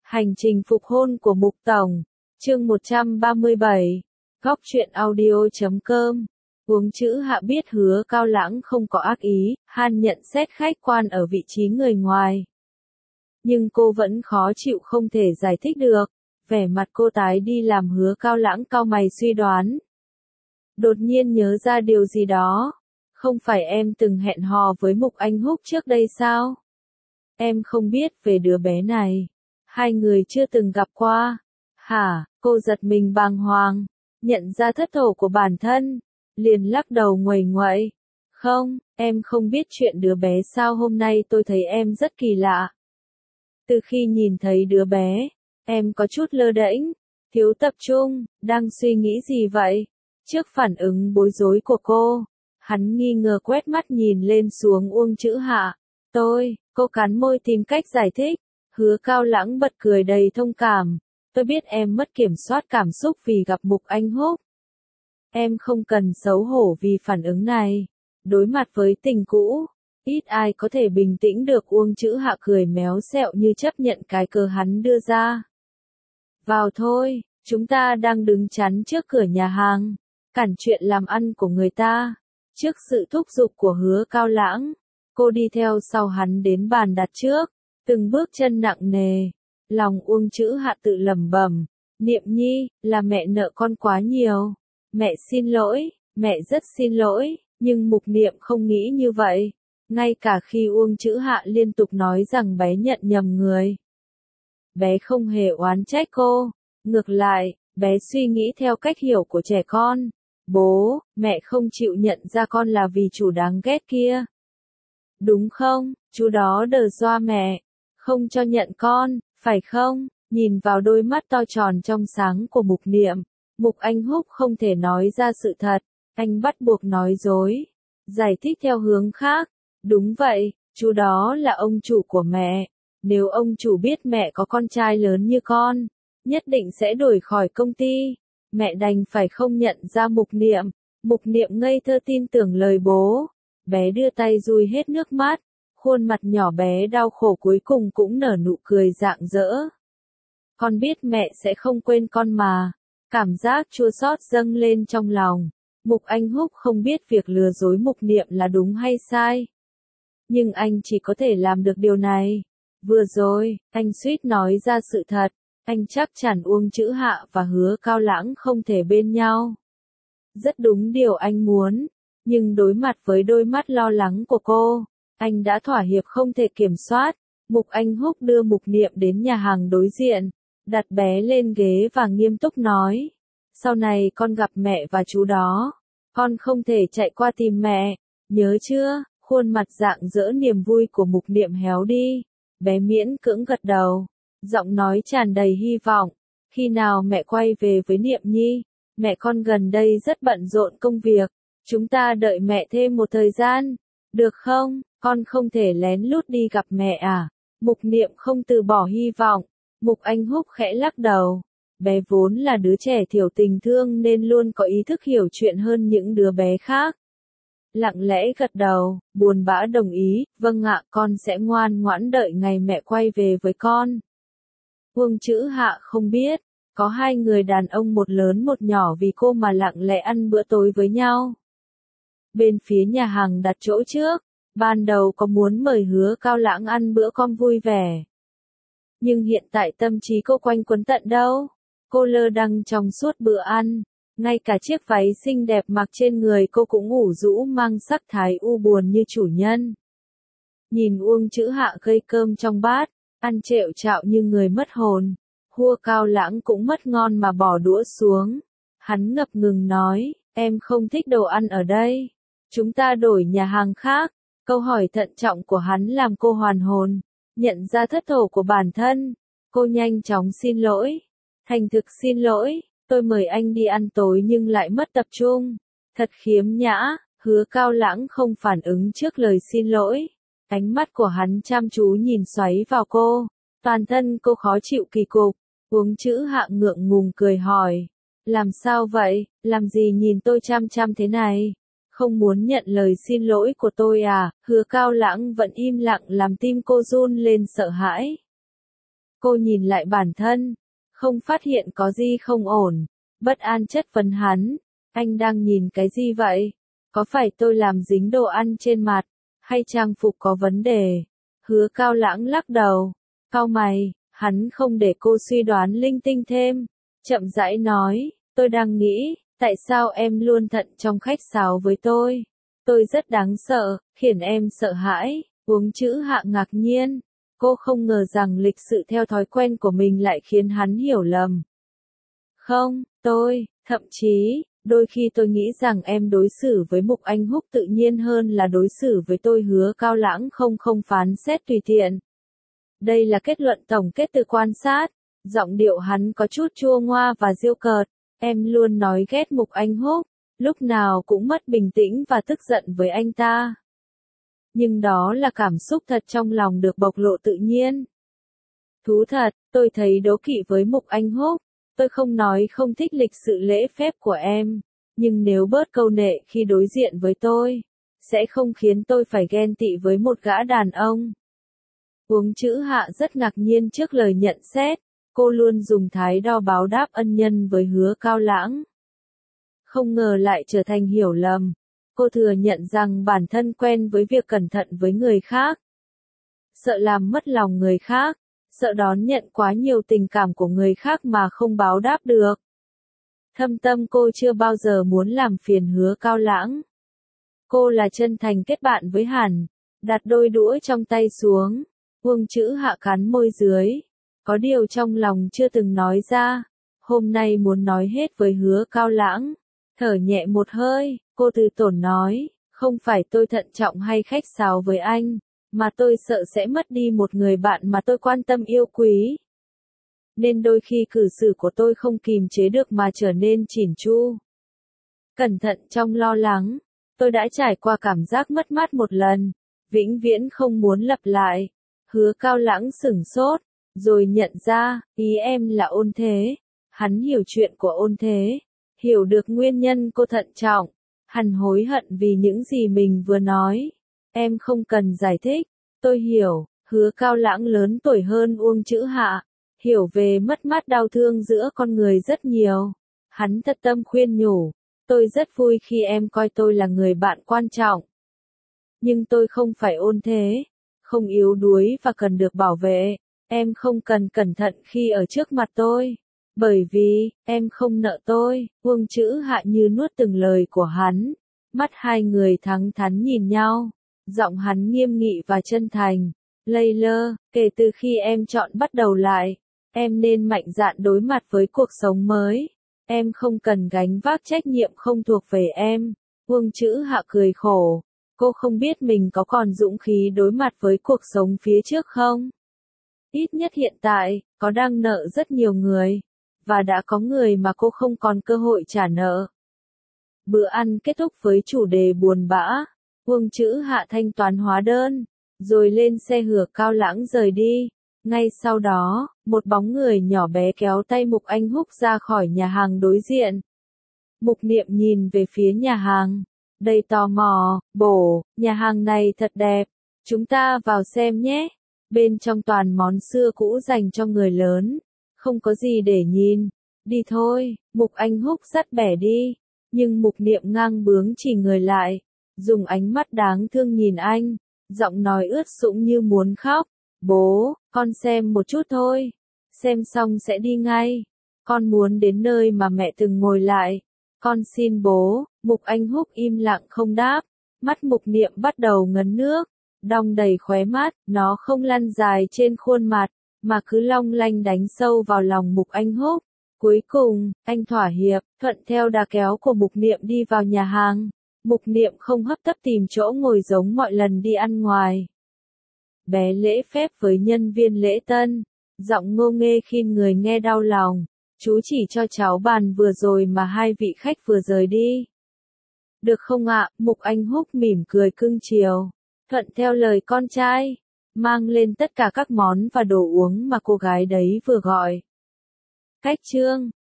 Hành trình phục hôn của Mục Tổng, chương 137, góc truyện audio.com. Uống chữ Hạ biết Hứa Cao Lãng không có ác ý, han nhận xét khách quan ở vị trí người ngoài. Nhưng cô vẫn khó chịu không thể giải thích được, vẻ mặt cô tái đi làm Hứa Cao Lãng cau mày suy đoán. Đột nhiên nhớ ra điều gì đó, không phải em từng hẹn hò với Mục Anh Húc trước đây sao? Em không biết về đứa bé này. Hai người chưa từng gặp qua. Hả? Cô giật mình bàng hoàng, nhận ra thất thố của bản thân, liền lắc đầu nguầy nguậy. Không, em không biết chuyện đứa bé sao, hôm nay tôi thấy em rất kỳ lạ. Từ khi nhìn thấy đứa bé, em có chút lơ đễnh, thiếu tập trung, đang suy nghĩ gì vậy? Trước phản ứng bối rối của cô, hắn nghi ngờ quét mắt nhìn lên xuống Uông Chữ Hạ. Cô cắn môi tìm cách giải thích. Hứa Cao Lãng bật cười đầy thông cảm. Tôi biết em mất kiểm soát cảm xúc vì gặp Mục Anh Húc. Em không cần xấu hổ vì phản ứng này. Đối mặt với tình cũ, ít ai có thể bình tĩnh được. Uông Chữ Hạ cười méo xẹo như chấp nhận cái cớ hắn đưa ra. Vào thôi, chúng ta đang đứng chắn trước cửa nhà hàng, cản chuyện làm ăn của người ta. Trước sự thúc giục của Hứa Cao Lãng, cô đi theo sau hắn đến bàn đặt trước. Từng bước chân nặng nề, lòng Uông Chữ Hạ tự lẩm bẩm, Niệm Nhi, là mẹ nợ con quá nhiều. Mẹ xin lỗi, mẹ rất xin lỗi, nhưng Mục Niệm không nghĩ như vậy. Ngay cả khi Uông Chữ Hạ liên tục nói rằng bé nhận nhầm người. Bé không hề oán trách cô, ngược lại, bé suy nghĩ theo cách hiểu của trẻ con. Bố, mẹ không chịu nhận ra con là vì chủ đáng ghét kia. Đúng không, chú đó đờ doa mẹ. Không cho nhận con, phải không? Nhìn vào đôi mắt to tròn trong sáng của Mục Niệm, Mục Anh Húc không thể nói ra sự thật, anh bắt buộc nói dối, giải thích theo hướng khác. Đúng vậy, chú đó là ông chủ của mẹ, nếu ông chủ biết mẹ có con trai lớn như con, nhất định sẽ đuổi khỏi công ty. Mẹ đành phải không nhận ra Mục Niệm. Mục Niệm ngây thơ tin tưởng lời bố, bé đưa tay dùi hết nước mắt. Khuôn mặt nhỏ bé đau khổ cuối cùng cũng nở nụ cười rạng rỡ. Con biết mẹ sẽ không quên con mà. Cảm giác chua xót dâng lên trong lòng. Mục Anh Húc không biết việc lừa dối Mục Niệm là đúng hay sai. Nhưng anh chỉ có thể làm được điều này. Vừa rồi, anh suýt nói ra sự thật. Anh chắc chắn Uông Chữ Hạ và Hứa Cao Lãng không thể bên nhau. Rất đúng điều anh muốn. Nhưng đối mặt với đôi mắt lo lắng của cô, anh đã thỏa hiệp không thể kiểm soát. Mục Anh Húc đưa Mục Niệm đến nhà hàng đối diện, đặt bé lên ghế và nghiêm túc nói. Sau này con gặp mẹ và chú đó, con không thể chạy qua tìm mẹ, nhớ chưa? Khuôn mặt rạng rỡ niềm vui của Mục Niệm héo đi, bé miễn cưỡng gật đầu, giọng nói tràn đầy hy vọng. Khi nào mẹ quay về với Niệm Nhi? Mẹ con gần đây rất bận rộn công việc, chúng ta đợi mẹ thêm một thời gian, được không? Con không thể lén lút đi gặp mẹ à? Mục Niệm không từ bỏ hy vọng. Mục Anh Húc khẽ lắc đầu. Bé vốn là đứa trẻ thiểu tình thương nên luôn có ý thức hiểu chuyện hơn những đứa bé khác. Lặng lẽ gật đầu, buồn bã đồng ý, vâng ạ, con sẽ ngoan ngoãn đợi ngày mẹ quay về với con. Uông Chữ Hạ không biết, có hai người đàn ông một lớn một nhỏ vì cô mà lặng lẽ ăn bữa tối với nhau. Bên phía nhà hàng đặt chỗ trước, ban đầu có muốn mời Hứa Cao Lãng ăn bữa cơm vui vẻ. Nhưng hiện tại tâm trí cô quanh quẩn tận đâu. Cô lơ đãng trong suốt bữa ăn. Ngay cả chiếc váy xinh đẹp mặc trên người cô cũng ủ rũ mang sắc thái u buồn như chủ nhân. Nhìn Uông Chữ Hạ gây cơm trong bát, ăn trệu trạo như người mất hồn. Hứa Cao Lãng cũng mất ngon mà bỏ đũa xuống. Hắn ngập ngừng nói, em không thích đồ ăn ở đây. Chúng ta đổi nhà hàng khác. Câu hỏi thận trọng của hắn làm cô hoàn hồn, nhận ra thất thố của bản thân. Cô nhanh chóng xin lỗi. Thành thực xin lỗi, tôi mời anh đi ăn tối nhưng lại mất tập trung. Thật khiếm nhã. Hứa Cao Lãng không phản ứng trước lời xin lỗi. Ánh mắt của hắn chăm chú nhìn xoáy vào cô. Toàn thân cô khó chịu kỳ cục. Uông Chữ Hạ ngượng ngùng cười hỏi. Làm sao vậy, làm gì nhìn tôi chăm chăm thế này? Không muốn nhận lời xin lỗi của tôi à? Hứa Cao Lãng vẫn im lặng làm tim cô run lên sợ hãi. Cô nhìn lại bản thân, không phát hiện có gì không ổn, bất an chất vấn hắn, anh đang nhìn cái gì vậy? Có phải tôi làm dính đồ ăn trên mặt, hay trang phục có vấn đề? Hứa Cao Lãng lắc đầu, cau mày, hắn không để cô suy đoán linh tinh thêm, chậm rãi nói, tôi đang nghĩ, tại sao em luôn thận trọng khách sáo với tôi? Tôi rất đáng sợ, khiến em sợ hãi. Uống chữ Hạ ngạc nhiên, cô không ngờ rằng lịch sự theo thói quen của mình lại khiến hắn hiểu lầm. Không, thậm chí, đôi khi tôi nghĩ rằng em đối xử với Mục Anh Húc tự nhiên hơn là đối xử với tôi. Hứa Cao Lãng không phán xét tùy tiện. Đây là kết luận tổng kết từ quan sát, giọng điệu hắn có chút chua ngoa và giễu cợt, em luôn nói ghét Mục Anh Húc, lúc nào cũng mất bình tĩnh và tức giận với anh ta. Nhưng đó là cảm xúc thật trong lòng được bộc lộ tự nhiên. Thú thật, tôi thấy đố kỵ với Mục Anh Húc. Tôi không nói không thích lịch sự lễ phép của em, nhưng nếu bớt câu nệ khi đối diện với tôi, sẽ không khiến tôi phải ghen tị với một gã đàn ông. Uống chữ Hạ rất ngạc nhiên trước lời nhận xét, cô luôn dùng thái độ báo đáp ân nhân với Hứa Cao Lãng. Không ngờ lại trở thành hiểu lầm. Cô thừa nhận rằng bản thân quen với việc cẩn thận với người khác, sợ làm mất lòng người khác, sợ đón nhận quá nhiều tình cảm của người khác mà không báo đáp được. Thâm tâm cô chưa bao giờ muốn làm phiền Hứa Cao Lãng. Cô là chân thành kết bạn với hắn, đặt đôi đũa trong tay xuống, Uông chữ Hạ cắn môi dưới, có điều trong lòng chưa từng nói ra, hôm nay muốn nói hết với Hứa Cao Lãng. Thở nhẹ một hơi, cô từ tốn nói, không phải tôi thận trọng hay khách sáo với anh, mà tôi sợ sẽ mất đi một người bạn mà tôi quan tâm yêu quý. Nên đôi khi cử xử của tôi không kìm chế được mà trở nên chỉn chu. Cẩn thận trong lo lắng, tôi đã trải qua cảm giác mất mát một lần, vĩnh viễn không muốn lặp lại. Hứa Cao Lãng sửng sốt, rồi nhận ra, ý em là Ôn Thế. Hắn hiểu chuyện của Ôn Thế, hiểu được nguyên nhân cô thận trọng. Hắn hối hận vì những gì mình vừa nói. Em không cần giải thích, tôi hiểu. Hứa Cao Lãng lớn tuổi hơn Uông chữ Hạ, hiểu về mất mát đau thương giữa con người rất nhiều. Hắn thật tâm khuyên nhủ, tôi rất vui khi em coi tôi là người bạn quan trọng. Nhưng tôi không phải Ôn Thế, không yếu đuối và cần được bảo vệ. Em không cần cẩn thận khi ở trước mặt tôi, bởi vì, em không nợ tôi. Uông chữ Hạ như nuốt từng lời của hắn, mắt hai người thẳng thắn nhìn nhau, giọng hắn nghiêm nghị và chân thành. Layla, kể từ khi em chọn bắt đầu lại, em nên mạnh dạn đối mặt với cuộc sống mới. Em không cần gánh vác trách nhiệm không thuộc về em. Uông chữ Hạ cười khổ. Cô không biết mình có còn dũng khí đối mặt với cuộc sống phía trước không? Ít nhất hiện tại, có đang nợ rất nhiều người, và đã có người mà cô không còn cơ hội trả nợ. Bữa ăn kết thúc với chủ đề buồn bã. Uông chữ Hạ thanh toán hóa đơn, rồi lên xe Hứa Cao Lãng rời đi. Ngay sau đó, một bóng người nhỏ bé kéo tay Mục Anh Húc ra khỏi nhà hàng đối diện. Mục Niệm nhìn về phía nhà hàng, đầy tò mò, bổ, nhà hàng này thật đẹp, chúng ta vào xem nhé. Bên trong toàn món xưa cũ dành cho người lớn, không có gì để nhìn. Đi thôi, Mục Anh Húc dắt bẻ đi, nhưng Mục Niệm ngang bướng chỉ người lại, dùng ánh mắt đáng thương nhìn anh, giọng nói ướt sũng như muốn khóc. Bố, con xem một chút thôi, xem xong sẽ đi ngay. Con muốn đến nơi mà mẹ từng ngồi lại. Con xin bố. Mục Anh Húc im lặng không đáp, mắt Mục Niệm bắt đầu ngấn nước, đong đầy khóe mắt, nó không lăn dài trên khuôn mặt, mà cứ long lanh đánh sâu vào lòng Mục Anh Húc. Cuối cùng, anh thỏa hiệp, thuận theo đà kéo của Mục Niệm đi vào nhà hàng. Mục Niệm không hấp tấp tìm chỗ ngồi giống mọi lần đi ăn ngoài. Bé lễ phép với nhân viên lễ tân, giọng ngô nghê khiến người nghe đau lòng. Chú chỉ cho cháu bàn vừa rồi mà hai vị khách vừa rời đi. Được không ạ? Mục Anh Húc mỉm cười cưng chiều, thuận theo lời con trai, mang lên tất cả các món và đồ uống mà cô gái đấy vừa gọi. Cách chương